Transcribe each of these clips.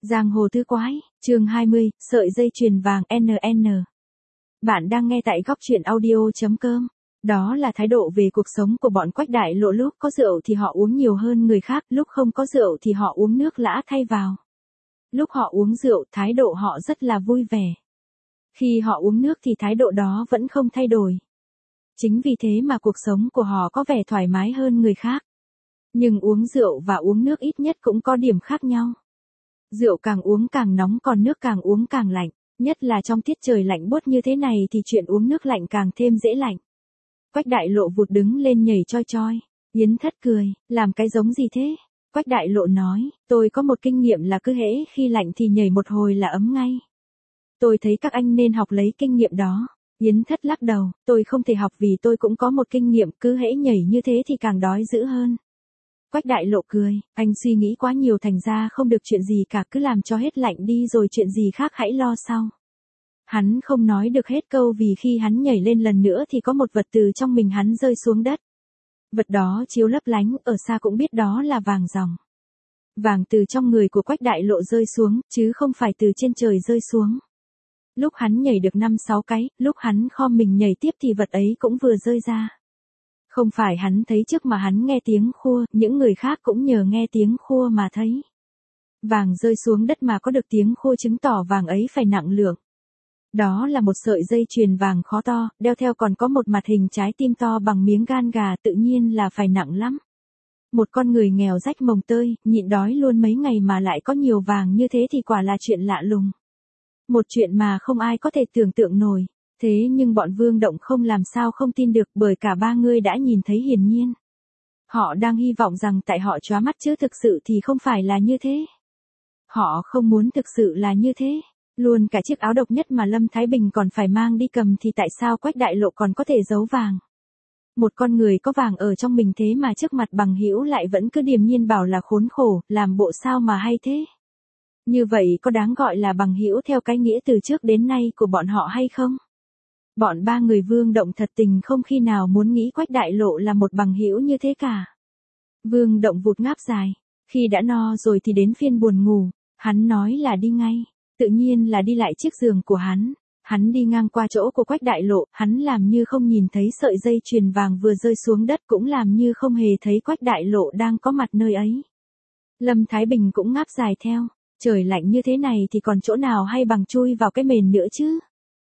Giang hồ tứ quái, chương 20, sợi dây chuyền vàng NN. Bạn đang nghe tại góc truyện audio.com. Đó là thái độ về cuộc sống của bọn Quách Đại Lộ, lúc có rượu thì họ uống nhiều hơn người khác, lúc không có rượu thì họ uống nước lã thay vào. Lúc họ uống rượu, thái độ họ rất là vui vẻ. Khi họ uống nước thì thái độ đó vẫn không thay đổi. Chính vì thế mà cuộc sống của họ có vẻ thoải mái hơn người khác. Nhưng uống rượu và uống nước ít nhất cũng có điểm khác nhau. Rượu càng uống càng nóng, còn nước càng uống càng lạnh. Nhất là trong tiết trời lạnh buốt như thế này thì chuyện uống nước lạnh càng thêm dễ lạnh. Quách Đại Lộ vụt đứng lên nhảy choi choi. Yến Thất cười, làm cái giống gì thế? Quách Đại Lộ nói, tôi có một kinh nghiệm là cứ hễ khi lạnh thì nhảy một hồi là ấm ngay. Tôi thấy các anh nên học lấy kinh nghiệm đó. Yến Thất lắc đầu, tôi không thể học vì tôi cũng có một kinh nghiệm, cứ hễ nhảy như thế thì càng đói dữ hơn. Quách Đại Lộ cười, anh suy nghĩ quá nhiều thành ra không được chuyện gì cả, cứ làm cho hết lạnh đi rồi chuyện gì khác hãy lo sau. Hắn không nói được hết câu vì khi hắn nhảy lên lần nữa thì có một vật từ trong mình hắn rơi xuống đất. Vật đó chiếu lấp lánh, ở xa cũng biết đó là vàng ròng. Vàng từ trong người của Quách Đại Lộ rơi xuống, chứ không phải từ trên trời rơi xuống. Lúc hắn nhảy được 5-6 cái, lúc hắn khom mình nhảy tiếp thì vật ấy cũng vừa rơi ra. Không phải hắn thấy trước mà hắn nghe tiếng khua, những người khác cũng nhờ nghe tiếng khua mà thấy. Vàng rơi xuống đất mà có được tiếng khua chứng tỏ vàng ấy phải nặng lượng. Đó là một sợi dây chuyền vàng khó to, đeo theo còn có một mặt hình trái tim to bằng miếng gan gà, tự nhiên là phải nặng lắm. Một con người nghèo rách mồng tơi, nhịn đói luôn mấy ngày mà lại có nhiều vàng như thế thì quả là chuyện lạ lùng. Một chuyện mà không ai có thể tưởng tượng nổi. Thế nhưng bọn Vương Động không làm sao không tin được, bởi cả ba người đã nhìn thấy hiển nhiên. Họ đang hy vọng rằng tại họ chóa mắt chứ thực sự thì không phải là như thế. Họ không muốn thực sự là như thế. Luôn cả chiếc áo độc nhất mà Lâm Thái Bình còn phải mang đi cầm thì tại sao Quách Đại Lộ còn có thể giấu vàng. Một con người có vàng ở trong mình thế mà trước mặt bằng hữu lại vẫn cứ điềm nhiên bảo là khốn khổ, làm bộ sao mà hay thế. Như vậy có đáng gọi là bằng hữu theo cái nghĩa từ trước đến nay của bọn họ hay không? Bọn ba người Vương Động thật tình không khi nào muốn nghĩ Quách Đại Lộ là một bằng hữu như thế cả. Vương Động vụt ngáp dài. Khi đã no rồi thì đến phiên buồn ngủ. Hắn nói là đi ngay. Tự nhiên là đi lại chiếc giường của hắn. Hắn đi ngang qua chỗ của Quách Đại Lộ. Hắn làm như không nhìn thấy sợi dây chuyền vàng vừa rơi xuống đất, cũng làm như không hề thấy Quách Đại Lộ đang có mặt nơi ấy. Lâm Thái Bình cũng ngáp dài theo. Trời lạnh như thế này thì còn chỗ nào hay bằng chui vào cái mền nữa chứ.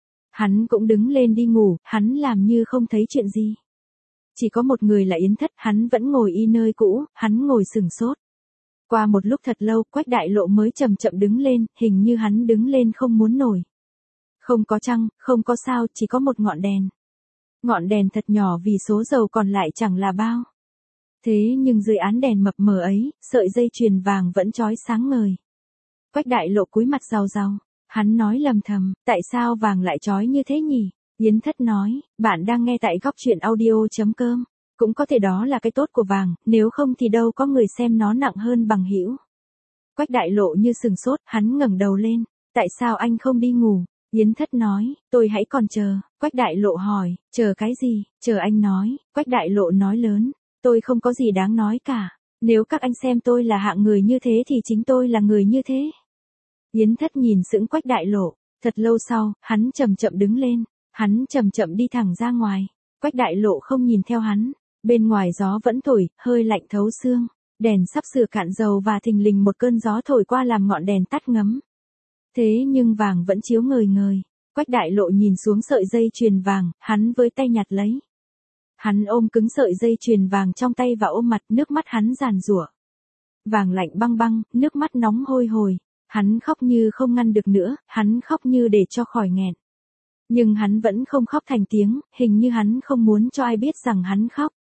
Hắn cũng đứng lên đi ngủ, hắn làm như không thấy chuyện gì. Chỉ có một người là Yến Thất, hắn vẫn ngồi y nơi cũ, hắn ngồi sừng sốt. Qua một lúc thật lâu, Quách Đại Lộ mới chậm chậm đứng lên, hình như hắn đứng lên không muốn nổi. Không có trăng, không có sao, chỉ có một ngọn đèn. Ngọn đèn thật nhỏ vì số dầu còn lại chẳng là bao. Thế nhưng dưới án đèn mập mờ ấy, sợi dây chuyền vàng vẫn chói sáng ngời. Quách Đại Lộ cúi mặt rau rau. Hắn nói lầm thầm, tại sao vàng lại chói như thế nhỉ? Yến Thất nói, bạn đang nghe tại góc truyện audio.com. Cũng có thể đó là cái tốt của vàng, nếu không thì đâu có người xem nó nặng hơn bằng hữu. Quách Đại Lộ như sừng sốt, hắn ngẩng đầu lên. Tại sao anh không đi ngủ? Yến Thất nói, tôi hãy còn chờ. Quách Đại Lộ hỏi, chờ cái gì? Chờ anh nói. Quách Đại Lộ nói lớn, tôi không có gì đáng nói cả. Nếu các anh xem tôi là hạng người như thế thì chính tôi là người như thế. Yến Thất nhìn sững Quách Đại Lộ, thật lâu sau, hắn chậm chậm đứng lên, hắn chậm chậm đi thẳng ra ngoài. Quách Đại Lộ không nhìn theo hắn, bên ngoài gió vẫn thổi, hơi lạnh thấu xương, đèn sắp sửa cạn dầu và thình lình một cơn gió thổi qua làm ngọn đèn tắt ngấm. Thế nhưng vàng vẫn chiếu ngời ngời. Quách Đại Lộ nhìn xuống sợi dây chuyền vàng, hắn với tay nhặt lấy. Hắn ôm cứng sợi dây chuyền vàng trong tay và ôm mặt, nước mắt hắn giàn giụa. Vàng lạnh băng băng, nước mắt nóng hôi hổi. Hắn khóc như không ngăn được nữa, hắn khóc như để cho khỏi nghẹn. Nhưng hắn vẫn không khóc thành tiếng, hình như hắn không muốn cho ai biết rằng hắn khóc.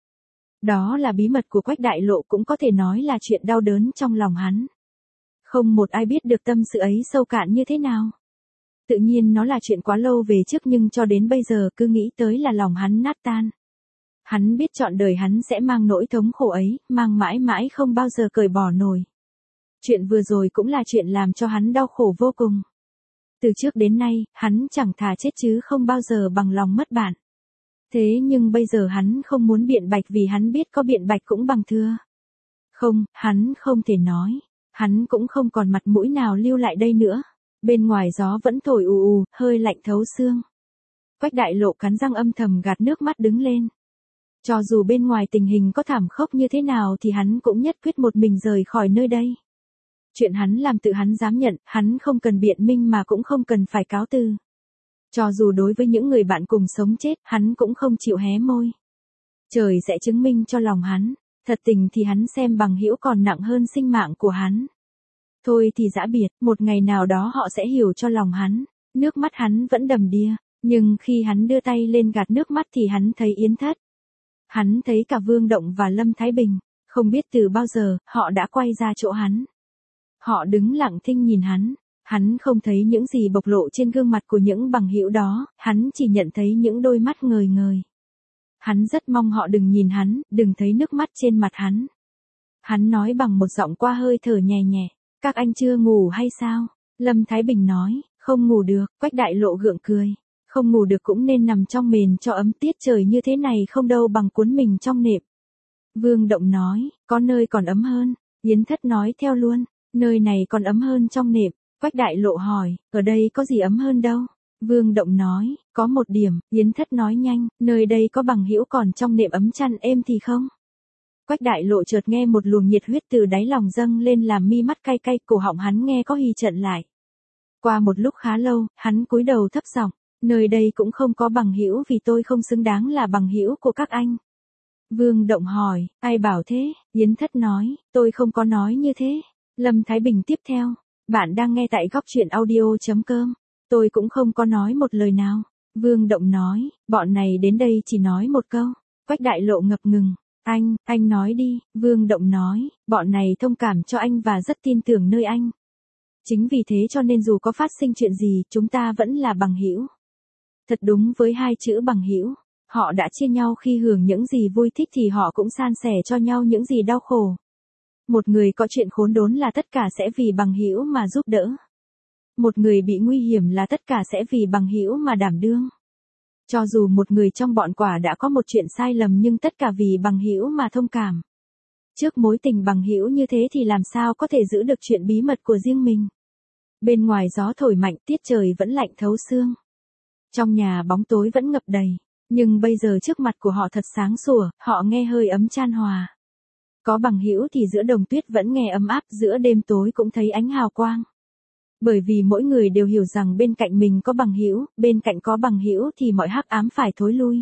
Đó là bí mật của Quách Đại Lộ, cũng có thể nói là chuyện đau đớn trong lòng hắn. Không một ai biết được tâm sự ấy sâu cạn như thế nào. Tự nhiên nó là chuyện quá lâu về trước, nhưng cho đến bây giờ cứ nghĩ tới là lòng hắn nát tan. Hắn biết trọn đời hắn sẽ mang nỗi thống khổ ấy, mang mãi mãi không bao giờ cởi bỏ nổi. Chuyện vừa rồi cũng là chuyện làm cho hắn đau khổ vô cùng. Từ trước đến nay, hắn chẳng thà chết chứ không bao giờ bằng lòng mất bạn. Thế nhưng bây giờ hắn không muốn biện bạch vì hắn biết có biện bạch cũng bằng thưa. Không, hắn không thể nói. Hắn cũng không còn mặt mũi nào lưu lại đây nữa. Bên ngoài gió vẫn thổi ù ù, hơi lạnh thấu xương. Quách Đại Lộ cắn răng âm thầm gạt nước mắt đứng lên. Cho dù bên ngoài tình hình có thảm khốc như thế nào thì hắn cũng nhất quyết một mình rời khỏi nơi đây. Chuyện hắn làm tự hắn dám nhận, hắn không cần biện minh mà cũng không cần phải cáo từ. Cho dù đối với những người bạn cùng sống chết, hắn cũng không chịu hé môi. Trời sẽ chứng minh cho lòng hắn, thật tình thì hắn xem bằng hữu còn nặng hơn sinh mạng của hắn. Thôi thì giã biệt, một ngày nào đó họ sẽ hiểu cho lòng hắn. Nước mắt hắn vẫn đầm đìa, nhưng khi hắn đưa tay lên gạt nước mắt thì hắn thấy Yến Thất. Hắn thấy cả Vương Động và Lâm Thái Bình, không biết từ bao giờ, họ đã quay ra chỗ hắn. Họ đứng lặng thinh nhìn hắn không thấy những gì bộc lộ trên gương mặt của những bằng hữu đó, hắn chỉ nhận thấy những đôi mắt ngời ngời. Hắn rất mong họ đừng nhìn hắn, đừng thấy nước mắt trên mặt hắn. Hắn nói bằng một giọng qua hơi thở nhẹ nhẹ, các anh chưa ngủ hay sao? Lâm Thái Bình nói, không ngủ được. Quách Đại Lộ gượng cười, không ngủ được cũng nên nằm trong mền cho ấm, tiết trời như thế này không đâu bằng cuốn mình trong nệm. Vương Động nói, có nơi còn ấm hơn. Yến Thất nói theo luôn, nơi này còn ấm hơn trong nệm. Quách Đại Lộ hỏi, ở đây có gì ấm hơn đâu? Vương Động nói, có một điểm. Yến Thất nói nhanh, nơi đây có bằng hữu còn trong nệm ấm chăn êm thì không? Quách Đại Lộ chợt nghe một luồng nhiệt huyết từ đáy lòng dâng lên làm mi mắt cay cay, cổ họng hắn nghe có hì trận lại. Qua một lúc khá lâu, hắn cúi đầu thấp giọng, nơi đây cũng không có bằng hữu vì tôi không xứng đáng là bằng hữu của các anh. Vương Động hỏi, ai bảo thế? Yến Thất nói, tôi không có nói như thế. Lâm Thái Bình tiếp theo, bạn đang nghe tại góc truyện audio.com. Tôi cũng không có nói một lời nào. Vương Động nói, bọn này đến đây chỉ nói một câu. Quách Đại Lộ ngập ngừng, anh nói đi. Vương Động nói, bọn này thông cảm cho anh và rất tin tưởng nơi anh. Chính vì thế cho nên dù có phát sinh chuyện gì, chúng ta vẫn là bằng hữu. Thật đúng với hai chữ bằng hữu. Họ đã chia nhau khi hưởng những gì vui thích thì họ cũng san sẻ cho nhau những gì đau khổ. Một người có chuyện khốn đốn là tất cả sẽ vì bằng hữu mà giúp đỡ. Một người bị nguy hiểm là tất cả sẽ vì bằng hữu mà đảm đương. Cho dù một người trong bọn quả đã có một chuyện sai lầm nhưng tất cả vì bằng hữu mà thông cảm. Trước mối tình bằng hữu như thế thì làm sao có thể giữ được chuyện bí mật của riêng mình. Bên ngoài gió thổi mạnh, tiết trời vẫn lạnh thấu xương. Trong nhà bóng tối vẫn ngập đầy, nhưng bây giờ trước mặt của họ thật sáng sủa, họ nghe hơi ấm chan hòa. Có bằng hữu thì giữa đồng tuyết vẫn nghe ấm áp, giữa đêm tối cũng thấy ánh hào quang. Bởi vì mỗi người đều hiểu rằng bên cạnh mình có bằng hữu, bên cạnh có bằng hữu thì mọi hắc ám phải thối lui.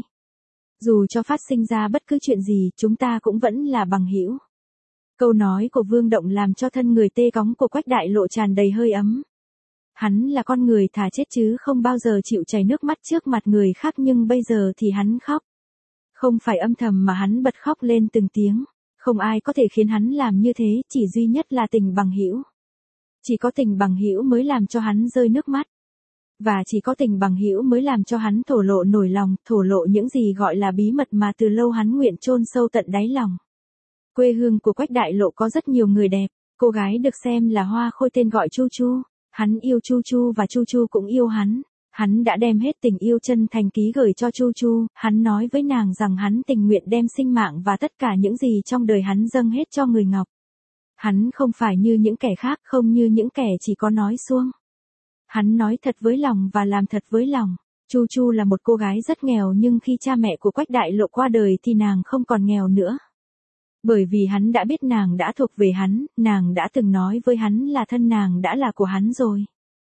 Dù cho phát sinh ra bất cứ chuyện gì, chúng ta cũng vẫn là bằng hữu. Câu nói của Vương Động làm cho thân người tê cóng của Quách Đại Lộ tràn đầy hơi ấm. Hắn là con người thà chết chứ không bao giờ chịu chảy nước mắt trước mặt người khác, nhưng bây giờ thì hắn khóc. Không phải âm thầm mà hắn bật khóc lên từng tiếng. Không ai có thể khiến hắn làm như thế, chỉ duy nhất là tình bằng hữu. Chỉ có tình bằng hữu mới làm cho hắn rơi nước mắt. Và chỉ có tình bằng hữu mới làm cho hắn thổ lộ nổi lòng, thổ lộ những gì gọi là bí mật mà từ lâu hắn nguyện chôn sâu tận đáy lòng. Quê hương của Quách Đại Lộ có rất nhiều người đẹp, cô gái được xem là hoa khôi tên gọi Chu Chu. Hắn yêu Chu Chu và Chu Chu cũng yêu hắn. Hắn đã đem hết tình yêu chân thành ký gửi cho Chu Chu, hắn nói với nàng rằng hắn tình nguyện đem sinh mạng và tất cả những gì trong đời hắn dâng hết cho người Ngọc. Hắn không phải như những kẻ khác, không như những kẻ chỉ có nói suông. Hắn nói thật với lòng và làm thật với lòng. Chu Chu là một cô gái rất nghèo nhưng khi cha mẹ của Quách Đại Lộ qua đời thì nàng không còn nghèo nữa. Bởi vì hắn đã biết nàng đã thuộc về hắn, nàng đã từng nói với hắn là thân nàng đã là của hắn rồi.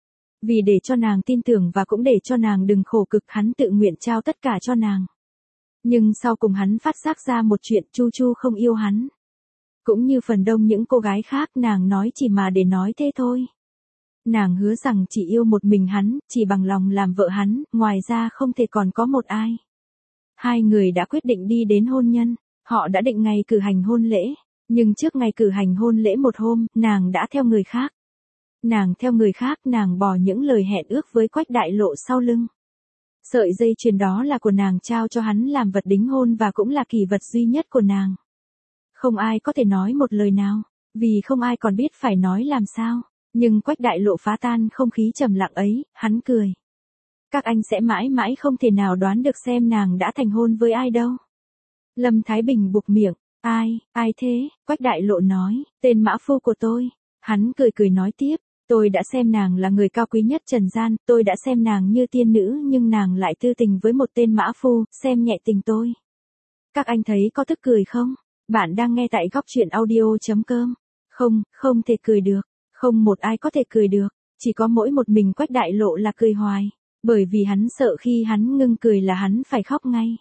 Vì để cho nàng tin tưởng và cũng để cho nàng đừng khổ cực, hắn tự nguyện trao tất cả cho nàng. Nhưng sau cùng hắn phát giác ra một chuyện, Chu Chu không yêu hắn. Cũng như phần đông những cô gái khác, nàng nói chỉ mà để nói thế thôi. Nàng hứa rằng chỉ yêu một mình hắn, chỉ bằng lòng làm vợ hắn, ngoài ra không thể còn có một ai. Hai người đã quyết định đi đến hôn nhân, họ đã định ngày cử hành hôn lễ, nhưng trước ngày cử hành hôn lễ một hôm, nàng đã theo người khác. Nàng theo người khác, nàng bỏ những lời hẹn ước với Quách Đại Lộ sau lưng. Sợi dây chuyền đó là của nàng trao cho hắn làm vật đính hôn và cũng là kỷ vật duy nhất của nàng. Không ai có thể nói một lời nào, vì không ai còn biết phải nói làm sao. Nhưng Quách Đại Lộ phá tan không khí trầm lặng ấy, hắn cười. Các anh sẽ mãi mãi không thể nào đoán được xem nàng đã thành hôn với ai đâu. Lâm Thái Bình buộc miệng, ai thế? Quách Đại Lộ nói, tên mã phu của tôi. Hắn cười cười nói tiếp, tôi đã xem nàng là người cao quý nhất trần gian, tôi đã xem nàng như tiên nữ nhưng nàng lại tư tình với một tên mã phu, xem nhẹ tình tôi. Các anh thấy có tức cười không? Bạn đang nghe tại góc truyện audio.com. Không, không thể cười được. Không một ai có thể cười được. Chỉ có mỗi một mình Quách Đại Lộ là cười hoài. Bởi vì hắn sợ khi hắn ngưng cười là hắn phải khóc ngay.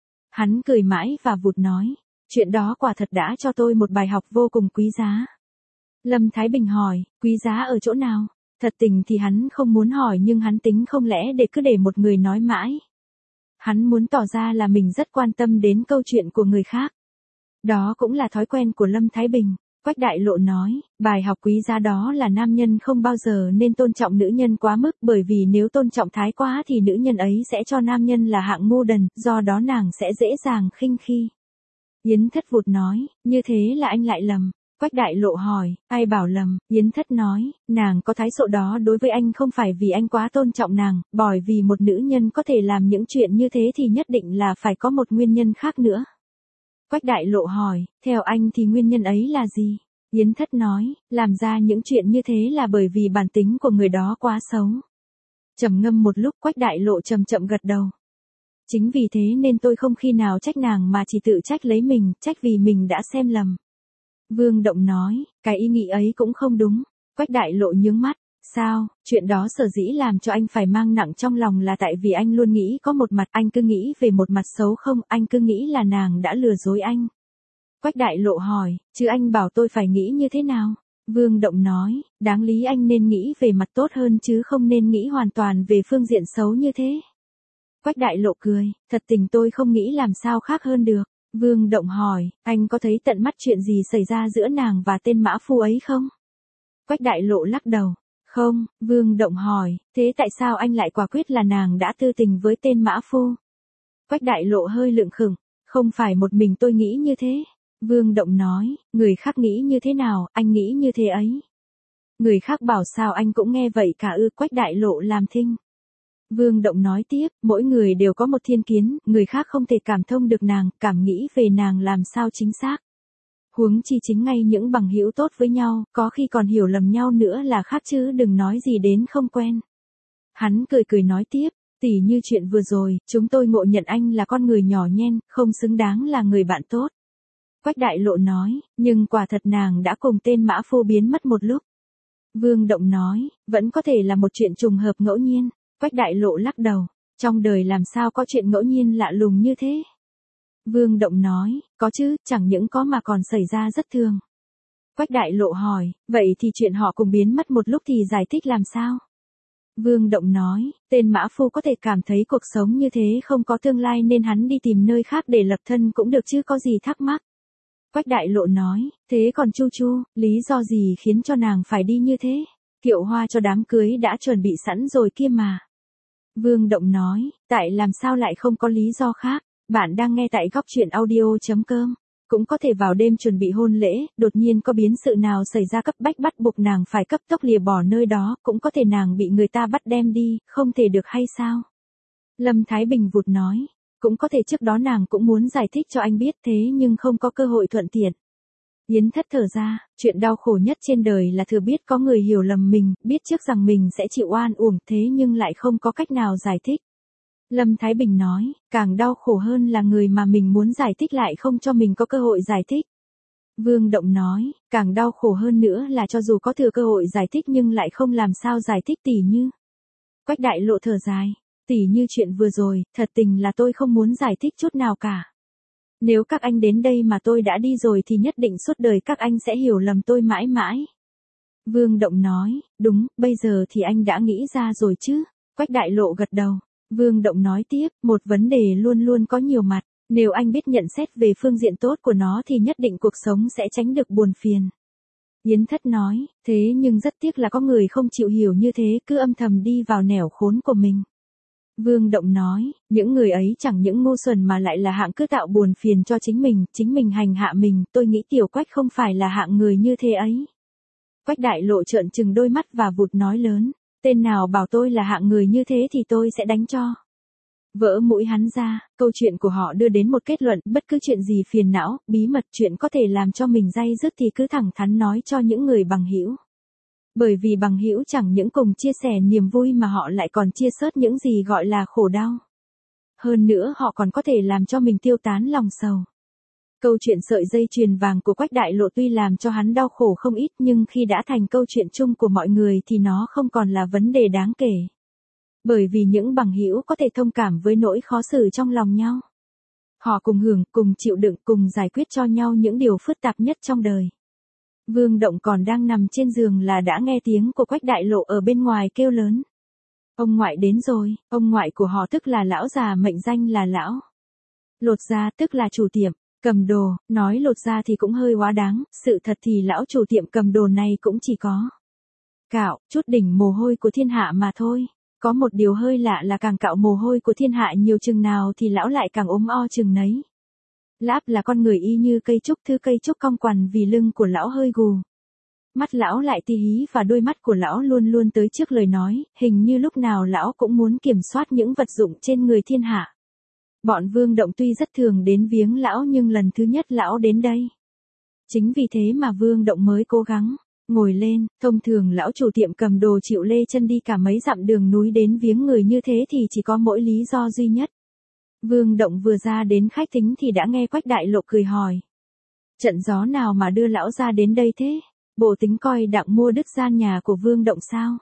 Hắn cười mãi và vụt nói. Chuyện đó quả thật đã cho tôi một bài học vô cùng quý giá. Lâm Thái Bình hỏi, quý giá ở chỗ nào? Thật tình thì hắn không muốn hỏi nhưng hắn tính không lẽ để cứ để một người nói mãi. Hắn muốn tỏ ra là mình rất quan tâm đến câu chuyện của người khác. Đó cũng là thói quen của Lâm Thái Bình. Quách Đại Lộ nói, bài học quý giá đó là nam nhân không bao giờ nên tôn trọng nữ nhân quá mức, bởi vì nếu tôn trọng thái quá thì nữ nhân ấy sẽ cho nam nhân là hạng ngu đần, do đó nàng sẽ dễ dàng khinh khi. Yến Thất vụt nói, như thế là anh lại lầm. Quách Đại Lộ hỏi, ai bảo lầm? Yến Thất nói, nàng có thái độ đó đối với anh không phải vì anh quá tôn trọng nàng, bởi vì một nữ nhân có thể làm những chuyện như thế thì nhất định là phải có một nguyên nhân khác nữa. Quách Đại Lộ hỏi, theo anh thì nguyên nhân ấy là gì? Yến Thất nói, làm ra những chuyện như thế là bởi vì bản tính của người đó quá xấu. Trầm ngâm một lúc Quách Đại Lộ chậm chậm gật đầu. Chính vì thế nên tôi không khi nào trách nàng mà chỉ tự trách lấy mình, trách vì mình đã xem lầm. Vương Động nói, cái ý nghĩ ấy cũng không đúng. Quách Đại Lộ nhướng mắt, sao, chuyện đó sở dĩ làm cho anh phải mang nặng trong lòng là tại vì anh luôn nghĩ có một mặt, anh cứ nghĩ về một mặt xấu không, anh cứ nghĩ là nàng đã lừa dối anh. Quách Đại Lộ hỏi, chứ anh bảo tôi phải nghĩ như thế nào? Vương Động nói, đáng lý anh nên nghĩ về mặt tốt hơn chứ không nên nghĩ hoàn toàn về phương diện xấu như thế. Quách Đại Lộ cười, thật tình tôi không nghĩ làm sao khác hơn được. Vương Động hỏi, anh có thấy tận mắt chuyện gì xảy ra giữa nàng và tên mã phu ấy không? Quách Đại Lộ lắc đầu. Không, Vương Động hỏi, thế tại sao anh lại quả quyết là nàng đã tư tình với tên mã phu? Quách Đại Lộ hơi lưỡng khửng, không phải một mình tôi nghĩ như thế. Vương Động nói, người khác nghĩ như thế nào, anh nghĩ như thế ấy. Người khác bảo sao anh cũng nghe vậy cả ư? Quách Đại Lộ làm thinh. Vương Động nói tiếp, mỗi người đều có một thiên kiến, người khác không thể cảm thông được nàng, cảm nghĩ về nàng làm sao chính xác. Huống chi chính ngay những bằng hữu tốt với nhau, có khi còn hiểu lầm nhau nữa là khác chứ đừng nói gì đến không quen. Hắn cười cười nói tiếp, tỉ như chuyện vừa rồi, chúng tôi ngộ nhận anh là con người nhỏ nhen, không xứng đáng là người bạn tốt. Quách Đại Lộ nói, nhưng quả thật nàng đã cùng tên mã phu biến mất một lúc. Vương Động nói, vẫn có thể là một chuyện trùng hợp ngẫu nhiên. Quách Đại Lộ lắc đầu, trong đời làm sao có chuyện ngẫu nhiên lạ lùng như thế? Vương Động nói, có chứ, chẳng những có mà còn xảy ra rất thường. Quách Đại Lộ hỏi, vậy thì chuyện họ cùng biến mất một lúc thì giải thích làm sao? Vương Động nói, tên mã phu có thể cảm thấy cuộc sống như thế không có tương lai nên hắn đi tìm nơi khác để lập thân cũng được chứ có gì thắc mắc. Quách Đại Lộ nói, thế còn Chu Chu, lý do gì khiến cho nàng phải đi như thế? Kiệu hoa cho đám cưới đã chuẩn bị sẵn rồi kia mà. Vương Động nói, tại làm sao lại không có lý do khác? Bạn đang nghe tại góc truyện audio.com. Cũng có thể vào đêm chuẩn bị hôn lễ, đột nhiên có biến sự nào xảy ra cấp bách bắt buộc nàng phải cấp tốc lìa bỏ nơi đó, cũng có thể nàng bị người ta bắt đem đi, không thể được hay sao? Lâm Thái Bình vụt nói, cũng có thể trước đó nàng cũng muốn giải thích cho anh biết thế nhưng không có cơ hội thuận tiện. Yến Thất thở ra, chuyện đau khổ nhất trên đời là thừa biết có người hiểu lầm mình, biết trước rằng mình sẽ chịu oan uổng thế nhưng lại không có cách nào giải thích. Lâm Thái Bình nói, càng đau khổ hơn là người mà mình muốn giải thích lại không cho mình có cơ hội giải thích. Vương Động nói, càng đau khổ hơn nữa là cho dù có thừa cơ hội giải thích nhưng lại không làm sao giải thích tỉ như. Quách Đại Lộ thở dài, tỉ như chuyện vừa rồi, thật tình là tôi không muốn giải thích chút nào cả. Nếu các anh đến đây mà tôi đã đi rồi thì nhất định suốt đời các anh sẽ hiểu lầm tôi mãi mãi. Vương Động nói, đúng, bây giờ thì anh đã nghĩ ra rồi chứ. Quách Đại Lộ gật đầu. Vương Động nói tiếp, một vấn đề luôn luôn có nhiều mặt, nếu anh biết nhận xét về phương diện tốt của nó thì nhất định cuộc sống sẽ tránh được buồn phiền. Yến Thất nói, thế nhưng rất tiếc là có người không chịu hiểu như thế, cứ âm thầm đi vào nẻo khốn của mình. Vương Động nói, những người ấy chẳng những ngu xuẩn mà lại là hạng cứ tạo buồn phiền cho chính mình hành hạ mình, tôi nghĩ Tiểu Quách không phải là hạng người như thế ấy. Quách Đại Lộ trợn trừng đôi mắt và vụt nói lớn, tên nào bảo tôi là hạng người như thế thì tôi sẽ đánh cho. Vỡ mũi hắn ra, câu chuyện của họ đưa đến một kết luận, bất cứ chuyện gì phiền não, bí mật chuyện có thể làm cho mình day dứt thì cứ thẳng thắn nói cho những người bằng hữu. Bởi vì bằng hữu chẳng những cùng chia sẻ niềm vui mà họ lại còn chia sớt những gì gọi là khổ đau. Hơn nữa họ còn có thể làm cho mình tiêu tán lòng sầu. Câu chuyện sợi dây chuyền vàng của Quách Đại Lộ tuy làm cho hắn đau khổ không ít nhưng khi đã thành câu chuyện chung của mọi người thì nó không còn là vấn đề đáng kể. Bởi vì những bằng hữu có thể thông cảm với nỗi khó xử trong lòng nhau. Họ cùng hưởng, cùng chịu đựng, cùng giải quyết cho nhau những điều phức tạp nhất trong đời. Vương Động còn đang nằm trên giường là đã nghe tiếng của Quách Đại Lộ ở bên ngoài kêu lớn. Ông ngoại đến rồi, ông ngoại của họ tức là lão già mệnh danh là lão Lột Gia, tức là chủ tiệm cầm đồ, nói Lột Gia thì cũng hơi quá đáng, sự thật thì lão chủ tiệm cầm đồ này cũng chỉ có cạo chút đỉnh mồ hôi của thiên hạ mà thôi. Có một điều hơi lạ là càng cạo mồ hôi của thiên hạ nhiều chừng nào thì lão lại càng ốm o chừng nấy. Láp là con người y như cây trúc, thư cây trúc cong quằn vì lưng của lão hơi gù. Mắt lão lại tí hí và đôi mắt của lão luôn luôn tới trước lời nói, hình như lúc nào lão cũng muốn kiểm soát những vật dụng trên người thiên hạ. Bọn Vương Động tuy rất thường đến viếng lão nhưng lần thứ nhất lão đến đây. Chính vì thế mà Vương Động mới cố gắng ngồi lên. Thông thường lão chủ tiệm cầm đồ chịu lê chân đi cả mấy dặm đường núi đến viếng người như thế thì chỉ có mỗi lý do duy nhất. Vương Động vừa ra đến khách thính thì đã nghe Quách Đại Lộ cười hỏi. Trận gió nào mà đưa lão ra đến đây thế? Bộ tính coi đặng mua đứt gian nhà của Vương Động sao?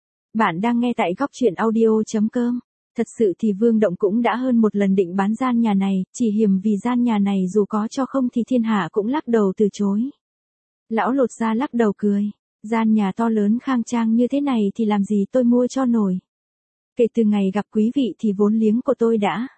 Bạn đang nghe tại góc truyện audio.com. Thật sự thì Vương Động cũng đã hơn một lần định bán gian nhà này, chỉ hiềm vì gian nhà này dù có cho không thì thiên hạ cũng lắc đầu từ chối. Lão Lột Gia lắc đầu cười. Gian nhà to lớn khang trang như thế này thì làm gì tôi mua cho nổi. Kể từ ngày gặp quý vị thì vốn liếng của tôi đã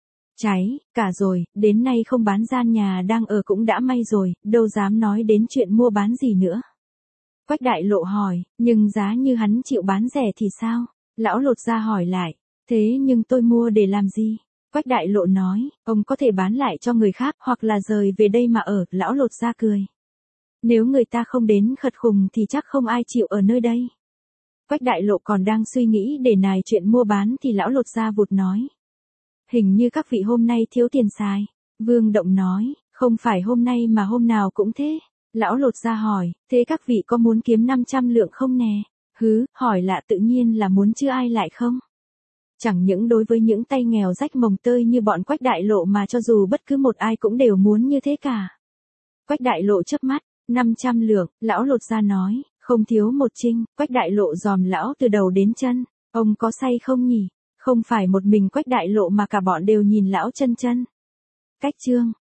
cháy cả rồi, đến nay không bán gian nhà đang ở cũng đã may rồi, đâu dám nói đến chuyện mua bán gì nữa. Quách Đại Lộ hỏi, nhưng giá như hắn chịu bán rẻ thì sao? Lão Lột Gia hỏi lại, thế nhưng tôi mua để làm gì? Quách Đại Lộ nói, ông có thể bán lại cho người khác hoặc là rời về đây mà ở. Lão Lột Gia cười. Nếu người ta không đến khật khùng thì chắc không ai chịu ở nơi đây. Quách Đại Lộ còn đang suy nghĩ để nài chuyện mua bán thì lão Lột Gia vụt nói. Hình như các vị hôm nay thiếu tiền xài. Vương Động nói, không phải hôm nay mà hôm nào cũng thế. Lão Lột Gia hỏi, thế các vị có muốn kiếm 500 lượng không nè? Hứ, hỏi lạ tự nhiên là muốn chứ ai lại không? Chẳng những đối với những tay nghèo rách mồng tơi như bọn Quách Đại Lộ mà cho dù bất cứ một ai cũng đều muốn như thế cả. Quách Đại Lộ chớp mắt, 500 lượng, lão Lột Gia nói, không thiếu một trinh. Quách Đại Lộ dòm lão từ đầu đến chân, ông có say không nhỉ? Không phải một mình Quách Đại Lộ mà cả bọn đều nhìn lão chân chân. Cách chương